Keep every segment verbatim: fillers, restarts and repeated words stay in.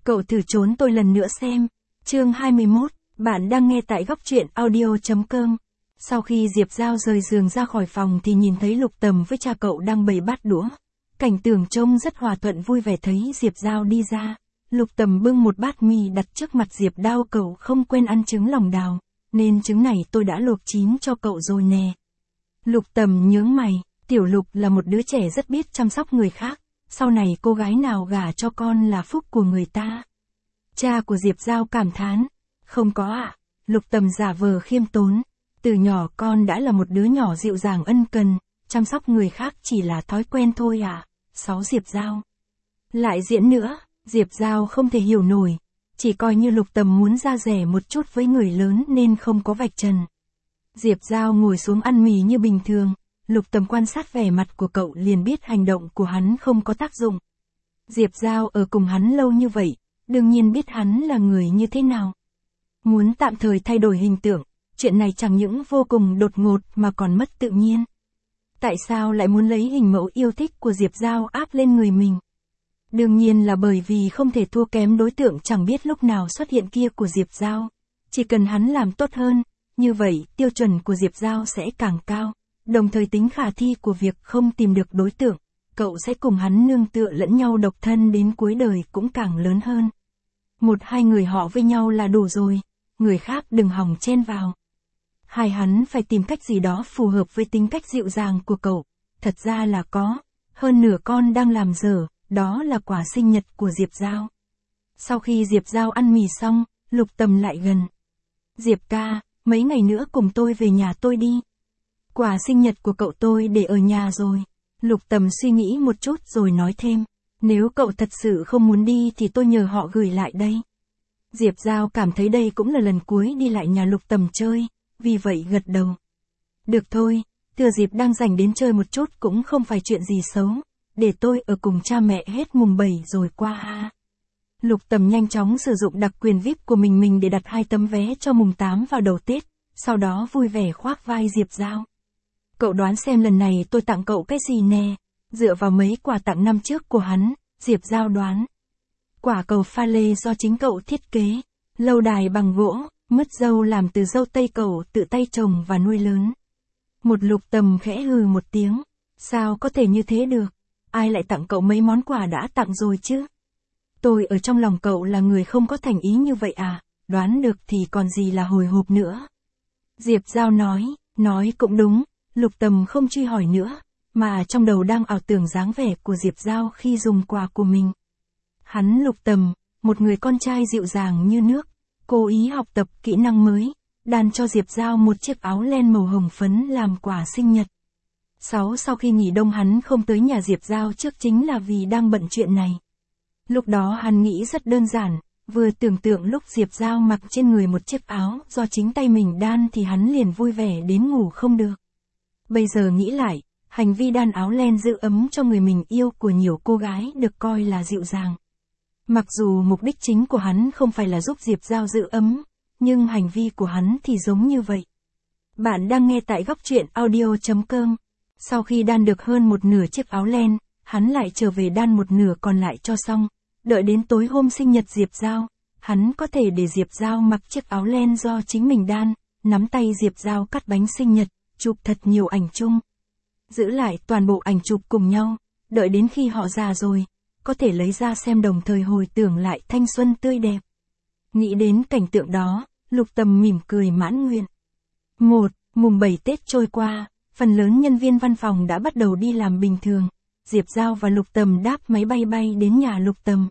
Cậu thử trốn tôi lần nữa xem. Chương hai mươi mốt, bạn đang nghe tại góc truyện audio chấm com. Sau khi Diệp Giao rời giường ra khỏi phòng thì nhìn thấy Lục Tầm với cha cậu đang bày bát đũa. Cảnh tượng trông rất hòa thuận vui vẻ. Thấy Diệp Giao đi ra, Lục Tầm bưng một bát mì đặt trước mặt Diệp Đao. Cậu không quen ăn trứng lòng đào, nên trứng này tôi đã luộc chín cho cậu rồi nè. Lục Tầm nhướng mày, Tiểu Lục là một đứa trẻ rất biết chăm sóc người khác, sau này cô gái nào gả cho con là phúc của người ta. Cha của Diệp Giao cảm thán, không có ạ. À? Lục Tầm giả vờ khiêm tốn, từ nhỏ con đã là một đứa nhỏ dịu dàng ân cần, chăm sóc người khác chỉ là thói quen thôi à. Sáu Diệp Giao lại diễn nữa. Diệp Giao không thể hiểu nổi, chỉ coi như Lục Tầm muốn ra rẻ một chút với người lớn nên không có vạch trần. Diệp Giao ngồi xuống ăn mì như bình thường, Lục Tầm quan sát vẻ mặt của cậu liền biết hành động của hắn không có tác dụng. Diệp Giao ở cùng hắn lâu như vậy, đương nhiên biết hắn là người như thế nào. Muốn tạm thời thay đổi hình tượng, chuyện này chẳng những vô cùng đột ngột mà còn mất tự nhiên. Tại sao lại muốn lấy hình mẫu yêu thích của Diệp Giao áp lên người mình? Đương nhiên là bởi vì không thể thua kém đối tượng chẳng biết lúc nào xuất hiện kia của Diệp Giao. Chỉ cần hắn làm tốt hơn, như vậy tiêu chuẩn của Diệp Giao sẽ càng cao, đồng thời tính khả thi của việc không tìm được đối tượng, cậu sẽ cùng hắn nương tựa lẫn nhau độc thân đến cuối đời cũng càng lớn hơn. Một hai người họ với nhau là đủ rồi, người khác đừng hòng chen vào. Hai hắn phải tìm cách gì đó phù hợp với tính cách dịu dàng của cậu, thật ra là có, hơn nửa con đang làm dở, đó là quà sinh nhật của Diệp Giao. Sau khi Diệp Giao ăn mì xong, Lục Tầm lại gần. Diệp ca, mấy ngày nữa cùng tôi về nhà tôi đi. Quà sinh nhật của cậu tôi để ở nhà rồi. Lục Tầm suy nghĩ một chút rồi nói thêm, nếu cậu thật sự không muốn đi thì tôi nhờ họ gửi lại đây. Diệp Giao cảm thấy đây cũng là lần cuối đi lại nhà Lục Tầm chơi, vì vậy gật đầu. Được thôi, thừa dịp đang rảnh đến chơi một chút cũng không phải chuyện gì xấu, để tôi ở cùng cha mẹ hết mùng bảy rồi qua ha. Lục Tầm nhanh chóng sử dụng đặc quyền vi ai pi của mình mình để đặt hai tấm vé cho mùng tám vào đầu Tết, sau đó vui vẻ khoác vai Diệp Giao. Cậu đoán xem lần này tôi tặng cậu cái gì nè? Dựa vào mấy quà tặng năm trước của hắn, Diệp Giao đoán. Quả cầu pha lê do chính cậu thiết kế, lâu đài bằng gỗ, mứt dâu làm từ dâu tây cậu tự tay trồng và nuôi lớn. Một Lục Tầm khẽ hừ một tiếng, sao có thể như thế được? Ai lại tặng cậu mấy món quà đã tặng rồi chứ? Tôi ở trong lòng cậu là người không có thành ý như vậy à? Đoán được thì còn gì là hồi hộp nữa. Diệp Giao nói, nói cũng đúng. Lục Tầm không truy hỏi nữa, mà trong đầu đang ảo tưởng dáng vẻ của Diệp Giao khi dùng quà của mình. Hắn Lục Tầm, một người con trai dịu dàng như nước, cố ý học tập kỹ năng mới, đan cho Diệp Giao một chiếc áo len màu hồng phấn làm quà sinh nhật. Sáu Sau khi nghỉ đông hắn không tới nhà Diệp Giao trước chính là vì đang bận chuyện này. Lúc đó hắn nghĩ rất đơn giản, vừa tưởng tượng lúc Diệp Giao mặc trên người một chiếc áo do chính tay mình đan thì hắn liền vui vẻ đến ngủ không được. Bây giờ nghĩ lại, hành vi đan áo len giữ ấm cho người mình yêu của nhiều cô gái được coi là dịu dàng. Mặc dù mục đích chính của hắn không phải là giúp Diệp Giao giữ ấm, nhưng hành vi của hắn thì giống như vậy. Bạn đang nghe tại góc truyện audio chấm com. Sau khi đan được hơn một nửa chiếc áo len, hắn lại trở về đan một nửa còn lại cho xong. Đợi đến tối hôm sinh nhật Diệp Giao, hắn có thể để Diệp Giao mặc chiếc áo len do chính mình đan, nắm tay Diệp Giao cắt bánh sinh nhật, chụp thật nhiều ảnh chung. Giữ lại toàn bộ ảnh chụp cùng nhau, đợi đến khi họ già rồi, có thể lấy ra xem đồng thời hồi tưởng lại thanh xuân tươi đẹp. Nghĩ đến cảnh tượng đó, Lục Tầm mỉm cười mãn nguyện. Một, mùng bảy Tết trôi qua, phần lớn nhân viên văn phòng đã bắt đầu đi làm bình thường. Diệp Giao và Lục Tầm đáp máy bay bay đến nhà Lục Tầm.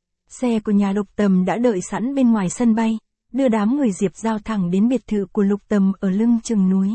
Xe của nhà Lục Tầm đã đợi sẵn bên ngoài sân bay, đưa đám người Diệp Giao thẳng đến biệt thự của Lục Tầm ở lưng chừng núi.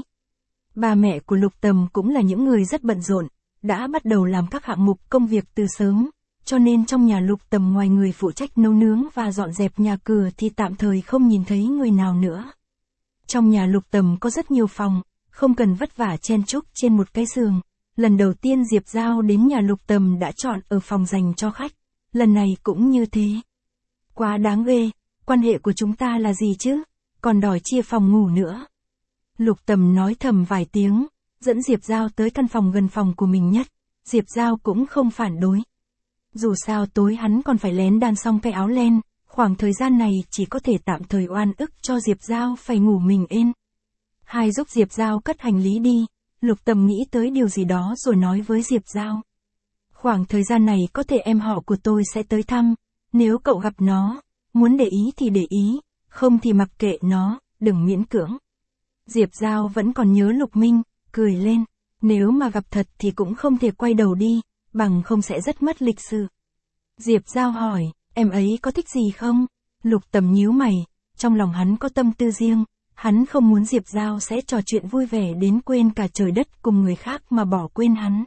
Ba mẹ của Lục Tầm cũng là những người rất bận rộn, đã bắt đầu làm các hạng mục công việc từ sớm, cho nên trong nhà Lục Tầm ngoài người phụ trách nấu nướng và dọn dẹp nhà cửa thì tạm thời không nhìn thấy người nào nữa. Trong nhà Lục Tầm có rất nhiều phòng, không cần vất vả chen chúc trên một cái giường. Lần đầu tiên Diệp Giao đến nhà Lục Tầm đã chọn ở phòng dành cho khách, lần này cũng như thế. Quá đáng ghê, quan hệ của chúng ta là gì chứ, còn đòi chia phòng ngủ nữa. Lục Tầm nói thầm vài tiếng, dẫn Diệp Giao tới căn phòng gần phòng của mình nhất, Diệp Giao cũng không phản đối. Dù sao tối hắn còn phải lén đan xong cái áo len, Khoảng thời gian này chỉ có thể tạm thời oan ức cho Diệp Giao phải ngủ mình êm. Hai giúp Diệp Giao cất hành lý đi, Lục Tầm nghĩ tới điều gì đó rồi nói với Diệp Giao. Khoảng thời gian này có thể em họ của tôi sẽ tới thăm, nếu cậu gặp nó, muốn để ý thì để ý, không thì mặc kệ nó, đừng miễn cưỡng. Diệp Giao vẫn còn nhớ Lục Minh, cười lên, nếu mà gặp thật thì cũng không thể quay đầu đi, bằng không sẽ rất mất lịch sự. Diệp Giao hỏi, em ấy có thích gì không? Lục Tầm nhíu mày, trong lòng hắn có tâm tư riêng, hắn không muốn Diệp Giao sẽ trò chuyện vui vẻ đến quên cả trời đất cùng người khác mà bỏ quên hắn.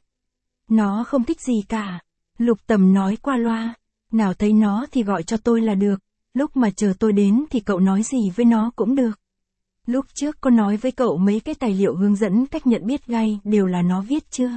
Nó không thích gì cả. Lục Tầm nói qua loa, nào thấy nó thì gọi cho tôi là được, lúc mà chờ tôi đến thì cậu nói gì với nó cũng được. Lúc trước có nói với cậu mấy cái tài liệu hướng dẫn cách nhận biết gai đều là nó viết chưa?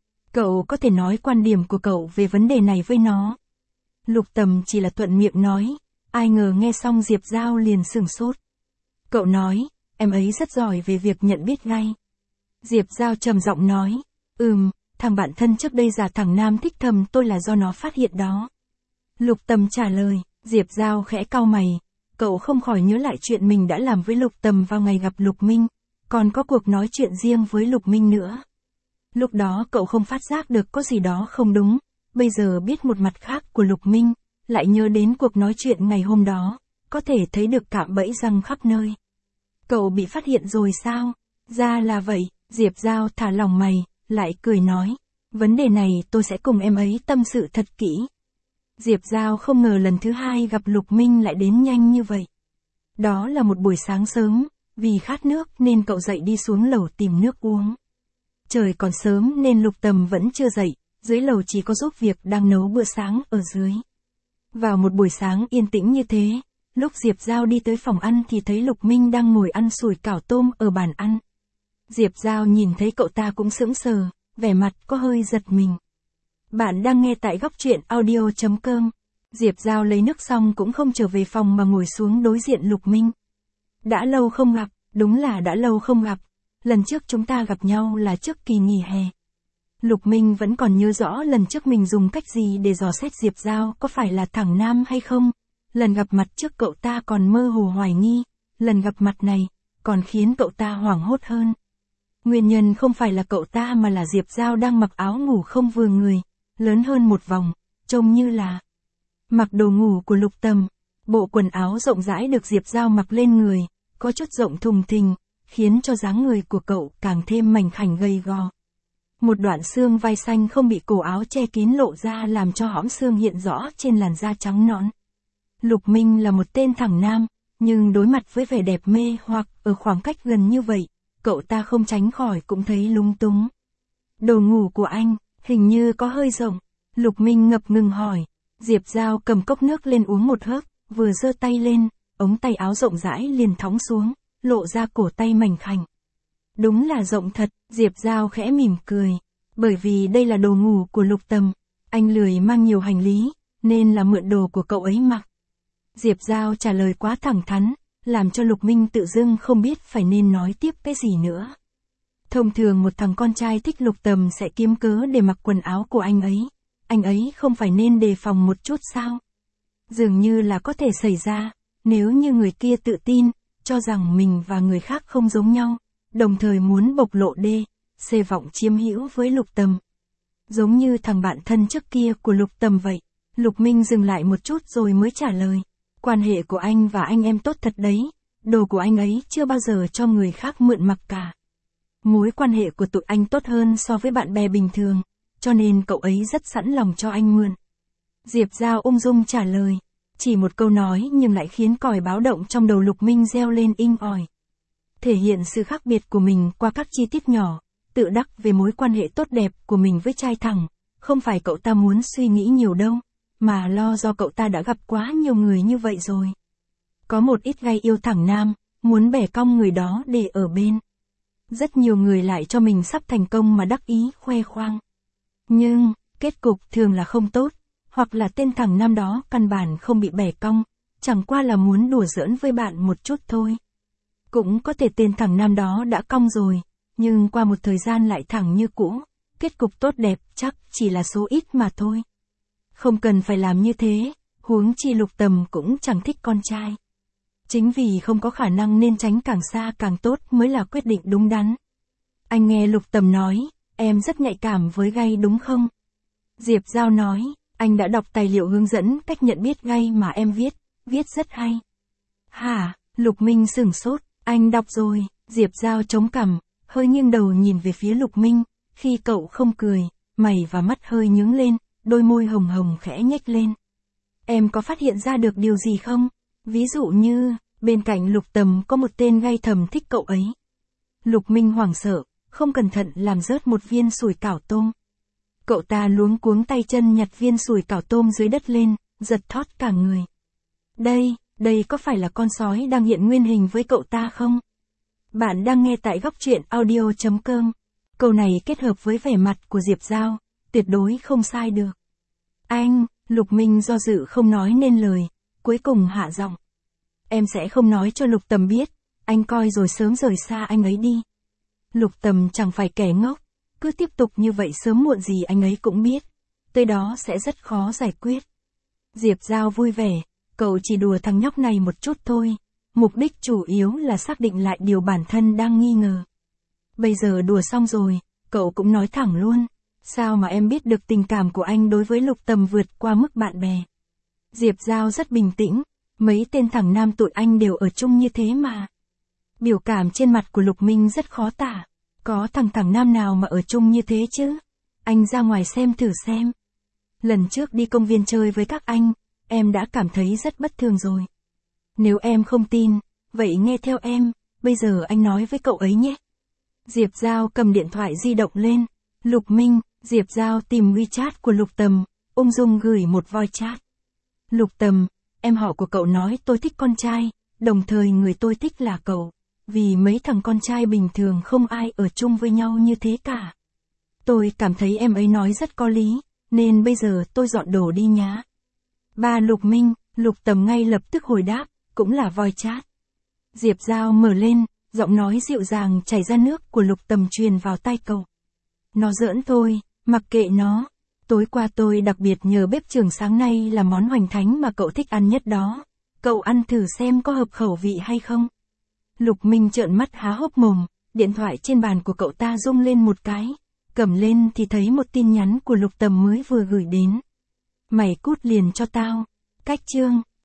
Cậu có thể nói quan điểm của cậu về vấn đề này với nó. Lục Tầm chỉ là thuận miệng nói, ai ngờ nghe xong Diệp Giao liền sửng sốt. Cậu nói, em ấy rất giỏi về việc nhận biết gai. Diệp Giao trầm giọng nói, ừm, thằng bạn thân trước đây giả thằng Nam thích thầm tôi là do nó phát hiện đó. Lục Tầm trả lời, Diệp Giao khẽ cau mày, cậu không khỏi nhớ lại chuyện mình đã làm với Lục Tầm vào ngày gặp Lục Minh, còn có cuộc nói chuyện riêng với Lục Minh nữa. Lúc đó cậu không phát giác được có gì đó không đúng, bây giờ biết một mặt khác của Lục Minh, lại nhớ đến cuộc nói chuyện ngày hôm đó, có thể thấy được cạm bẫy răng khắp nơi. Cậu bị phát hiện rồi sao? Ra là vậy, Diệp Giao thả lỏng mày, lại cười nói, vấn đề này tôi sẽ cùng em ấy tâm sự thật kỹ. Diệp Giao không ngờ lần thứ hai gặp Lục Minh lại đến nhanh như vậy. Đó là một buổi sáng sớm, vì khát nước nên cậu dậy đi xuống lầu tìm nước uống. Trời còn sớm nên Lục Tầm vẫn chưa dậy, dưới lầu chỉ có giúp việc đang nấu bữa sáng ở dưới. Vào một buổi sáng yên tĩnh như thế, lúc Diệp Giao đi tới phòng ăn thì thấy Lục Minh đang ngồi ăn sủi cảo tôm ở bàn ăn. Diệp Giao nhìn thấy cậu ta cũng sững sờ, vẻ mặt có hơi giật mình. Bạn đang nghe tại góc truyện audio chấm com. Diệp Giao lấy nước xong cũng không trở về phòng mà ngồi xuống đối diện Lục Minh. Đã lâu không gặp, đúng là đã lâu không gặp. Lần trước chúng ta gặp nhau là trước kỳ nghỉ hè. Lục Minh vẫn còn nhớ rõ lần trước mình dùng cách gì để dò xét Diệp Giao có phải là thằng Nam hay không. Lần gặp mặt trước cậu ta còn mơ hồ hoài nghi, lần gặp mặt này, còn khiến cậu ta hoảng hốt hơn. Nguyên nhân không phải là cậu ta mà là Diệp Giao đang mặc áo ngủ không vừa người, lớn hơn một vòng, trông như là mặc đồ ngủ của Lục Tầm. Bộ quần áo rộng rãi được Diệp Giao mặc lên người, có chút rộng thùng thình, khiến cho dáng người của cậu càng thêm mảnh khảnh gầy gò. Một đoạn xương vai xanh không bị cổ áo che kín lộ ra làm cho hõm xương hiện rõ trên làn da trắng nõn. Lục Minh là một tên thẳng nam, nhưng đối mặt với vẻ đẹp mê hoặc ở khoảng cách gần như vậy, cậu ta không tránh khỏi cũng thấy lung túng. Đồ ngủ của anh, hình như có hơi rộng. Lục Minh ngập ngừng hỏi. Diệp Giao cầm cốc nước lên uống một hớp, vừa giơ tay lên, ống tay áo rộng rãi liền thõng xuống, lộ ra cổ tay mảnh khảnh. Đúng là rộng thật, Diệp Giao khẽ mỉm cười. Bởi vì đây là đồ ngủ của Lục Tầm, anh lười mang nhiều hành lý, nên là mượn đồ của cậu ấy mặc. Diệp Giao trả lời quá thẳng thắn, làm cho Lục Minh tự dưng không biết phải nên nói tiếp cái gì nữa. Thông thường một thằng con trai thích Lục Tầm sẽ kiếm cớ để mặc quần áo của anh ấy. Anh ấy không phải nên đề phòng một chút sao? Dường như là có thể xảy ra, nếu như người kia tự tin, cho rằng mình và người khác không giống nhau, đồng thời muốn bộc lộ đê, xê vọng chiếm hữu với Lục Tầm. Giống như thằng bạn thân trước kia của Lục Tầm vậy. Lục Minh dừng lại một chút rồi mới trả lời. Quan hệ của anh và anh em tốt thật đấy, đồ của anh ấy chưa bao giờ cho người khác mượn mặc cả. Mối quan hệ của tụi anh tốt hơn so với bạn bè bình thường, cho nên cậu ấy rất sẵn lòng cho anh mượn. Diệp Giao ung dung trả lời, chỉ một câu nói nhưng lại khiến còi báo động trong đầu Lục Minh reo lên inh ỏi. Thể hiện sự khác biệt của mình qua các chi tiết nhỏ, tự đắc về mối quan hệ tốt đẹp của mình với trai thẳng, không phải cậu ta muốn suy nghĩ nhiều đâu, mà lo do cậu ta đã gặp quá nhiều người như vậy rồi. Có một ít gay yêu thẳng nam, muốn bẻ cong người đó để ở bên. Rất nhiều người lại cho mình sắp thành công mà đắc ý khoe khoang. Nhưng, kết cục thường là không tốt, hoặc là tên thằng nam đó căn bản không bị bẻ cong, chẳng qua là muốn đùa giỡn với bạn một chút thôi. Cũng có thể tên thằng nam đó đã cong rồi, nhưng qua một thời gian lại thẳng như cũ, kết cục tốt đẹp chắc chỉ là số ít mà thôi. Không cần phải làm như thế, huống chi Lục Tầm cũng chẳng thích con trai. Chính vì không có khả năng nên tránh càng xa càng tốt mới là quyết định đúng đắn. Anh nghe Lục Tầm nói, em rất nhạy cảm với gay đúng không? Diệp Giao nói, anh đã đọc tài liệu hướng dẫn cách nhận biết gay mà em viết, viết rất hay. Hả? Lục Minh sửng sốt, anh đọc rồi. Diệp Giao chống cằm, hơi nghiêng đầu nhìn về phía Lục Minh, khi cậu không cười, mày và mắt hơi nhướng lên, đôi môi hồng hồng khẽ nhếch lên. Em có phát hiện ra được điều gì không? Ví dụ như, bên cạnh Lục Tầm có một tên gay thầm thích cậu ấy. Lục Minh hoảng sợ, không cẩn thận làm rớt một viên sủi cảo tôm. Cậu ta luống cuống tay chân nhặt viên sủi cảo tôm dưới đất lên, giật thót cả người. Đây, đây có phải là con sói đang hiện nguyên hình với cậu ta không? Bạn đang nghe tại góc truyện audio chấm com. Câu này kết hợp với vẻ mặt của Diệp Giao, tuyệt đối không sai được. Anh, Lục Minh do dự không nói nên lời, cuối cùng hạ giọng. Em sẽ không nói cho Lục Tầm biết, anh coi rồi sớm rời xa anh ấy đi. Lục Tầm chẳng phải kẻ ngốc, cứ tiếp tục như vậy sớm muộn gì anh ấy cũng biết, tới đó sẽ rất khó giải quyết. Diệp Giao vui vẻ, cậu chỉ đùa thằng nhóc này một chút thôi, mục đích chủ yếu là xác định lại điều bản thân đang nghi ngờ. Bây giờ đùa xong rồi, cậu cũng nói thẳng luôn, sao mà em biết được tình cảm của anh đối với Lục Tầm vượt qua mức bạn bè. Diệp Giao rất bình tĩnh, mấy tên thằng nam tụi anh đều ở chung như thế mà. Biểu cảm trên mặt của Lục Minh rất khó tả, có thằng thằng nam nào mà ở chung như thế chứ, anh ra ngoài xem thử xem. Lần trước đi công viên chơi với các anh, em đã cảm thấy rất bất thường rồi. Nếu em không tin, vậy nghe theo em, bây giờ anh nói với cậu ấy nhé. Diệp Giao cầm điện thoại di động lên, Lục Minh, Diệp Giao tìm WeChat của Lục Tầm, ung dung gửi một voice chat. Lục Tầm, em họ của cậu nói tôi thích con trai, đồng thời người tôi thích là cậu, vì mấy thằng con trai bình thường không ai ở chung với nhau như thế cả. Tôi cảm thấy em ấy nói rất có lý, nên bây giờ tôi dọn đồ đi nhá. Ba Lục Minh, Lục Tầm ngay lập tức hồi đáp, cũng là voice chat. Diệp Giao mở lên, giọng nói dịu dàng chảy ra nước của Lục Tầm truyền vào tai cậu. Nó giỡn thôi, mặc kệ nó. Tối qua tôi đặc biệt nhờ bếp trưởng sáng nay là món hoành thánh mà cậu thích ăn nhất đó. Cậu ăn thử xem có hợp khẩu vị hay không. Lục Minh trợn mắt há hốc mồm, điện thoại trên bàn của cậu ta rung lên một cái. Cầm lên thì thấy một tin nhắn của Lục Tầm mới vừa gửi đến. Mày cút liền cho tao. Cách chương.